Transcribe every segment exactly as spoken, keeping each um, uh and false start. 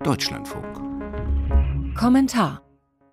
Deutschlandfunk. Kommentar: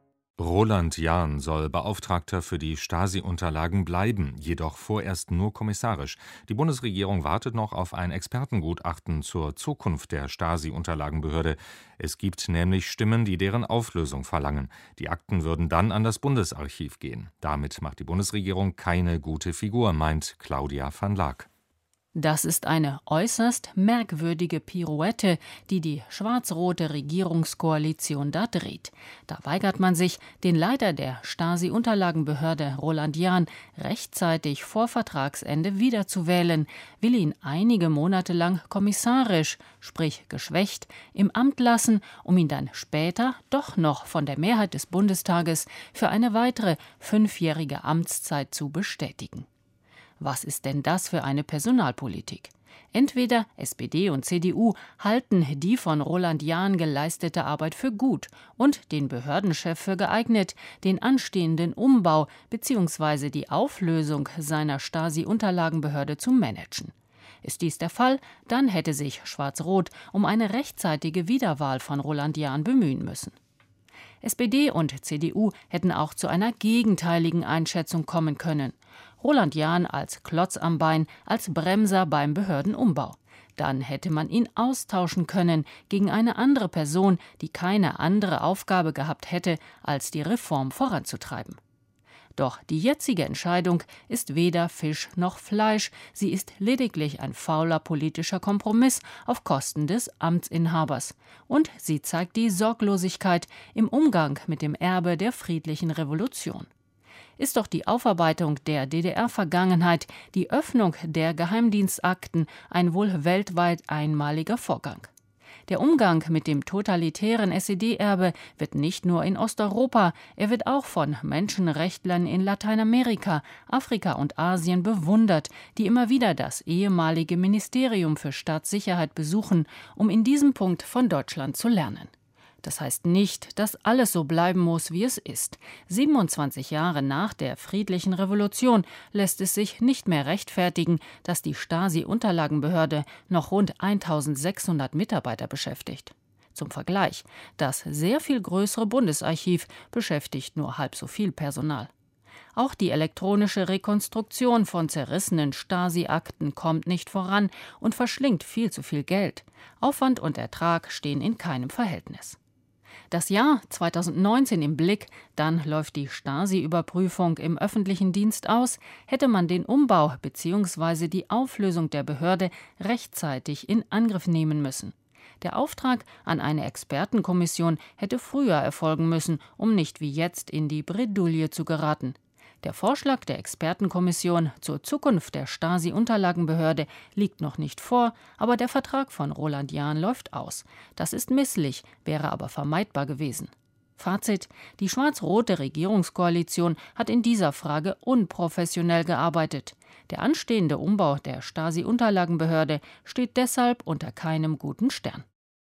Roland Jahn soll Beauftragter für die Stasi-Unterlagen bleiben, jedoch vorerst nur kommissarisch. Die Bundesregierung wartet noch auf ein Expertengutachten zur Zukunft der Stasi-Unterlagenbehörde. Es gibt nämlich Stimmen, die deren Auflösung verlangen. Die Akten würden dann an das Bundesarchiv gehen. Damit macht die Bundesregierung keine gute Figur, meint Claudia van Laak. Das ist eine äußerst merkwürdige Pirouette, die die schwarz-rote Regierungskoalition da dreht. Da weigert man sich, den Leiter der Stasi-Unterlagenbehörde, Roland Jahn, rechtzeitig vor Vertragsende wiederzuwählen, will ihn einige Monate lang kommissarisch, sprich geschwächt, im Amt lassen, um ihn dann später doch noch von der Mehrheit des Bundestages für eine weitere fünfjährige Amtszeit zu bestätigen. Was ist denn das für eine Personalpolitik? Entweder S P D und C D U halten die von Roland Jahn geleistete Arbeit für gut und den Behördenchef für geeignet, den anstehenden Umbau bzw. die Auflösung seiner Stasi-Unterlagenbehörde zu managen. Ist dies der Fall, dann hätte sich Schwarz-Rot um eine rechtzeitige Wiederwahl von Roland Jahn bemühen müssen. S P D und C D U hätten auch zu einer gegenteiligen Einschätzung kommen können. Roland Jahn als Klotz am Bein, als Bremser beim Behördenumbau. Dann hätte man ihn austauschen können gegen eine andere Person, die keine andere Aufgabe gehabt hätte, als die Reform voranzutreiben. Doch die jetzige Entscheidung ist weder Fisch noch Fleisch, sie ist lediglich ein fauler politischer Kompromiss auf Kosten des Amtsinhabers. Und sie zeigt die Sorglosigkeit im Umgang mit dem Erbe der friedlichen Revolution. Ist doch die Aufarbeitung der D D R-Vergangenheit, die Öffnung der Geheimdienstakten ein wohl weltweit einmaliger Vorgang. Der Umgang mit dem totalitären S E D-Erbe wird nicht nur in Osteuropa, er wird auch von Menschenrechtlern in Lateinamerika, Afrika und Asien bewundert, die immer wieder das ehemalige Ministerium für Staatssicherheit besuchen, um in diesem Punkt von Deutschland zu lernen. Das heißt nicht, dass alles so bleiben muss, wie es ist. siebenundzwanzig Jahre nach der friedlichen Revolution lässt es sich nicht mehr rechtfertigen, dass die Stasi-Unterlagenbehörde noch rund eintausendsechshundert Mitarbeiter beschäftigt. Zum Vergleich, das sehr viel größere Bundesarchiv beschäftigt nur halb so viel Personal. Auch die elektronische Rekonstruktion von zerrissenen Stasi-Akten kommt nicht voran und verschlingt viel zu viel Geld. Aufwand und Ertrag stehen in keinem Verhältnis. Das Jahr zweitausendneunzehn im Blick, dann läuft die Stasi-Überprüfung im öffentlichen Dienst aus, hätte man den Umbau bzw. die Auflösung der Behörde rechtzeitig in Angriff nehmen müssen. Der Auftrag an eine Expertenkommission hätte früher erfolgen müssen, um nicht wie jetzt in die Bredouille zu geraten. Der Vorschlag der Expertenkommission zur Zukunft der Stasi-Unterlagenbehörde liegt noch nicht vor, aber der Vertrag von Roland Jahn läuft aus. Das ist misslich, wäre aber vermeidbar gewesen. Fazit: Die schwarz-rote Regierungskoalition hat in dieser Frage unprofessionell gearbeitet. Der anstehende Umbau der Stasi-Unterlagenbehörde steht deshalb unter keinem guten Stern.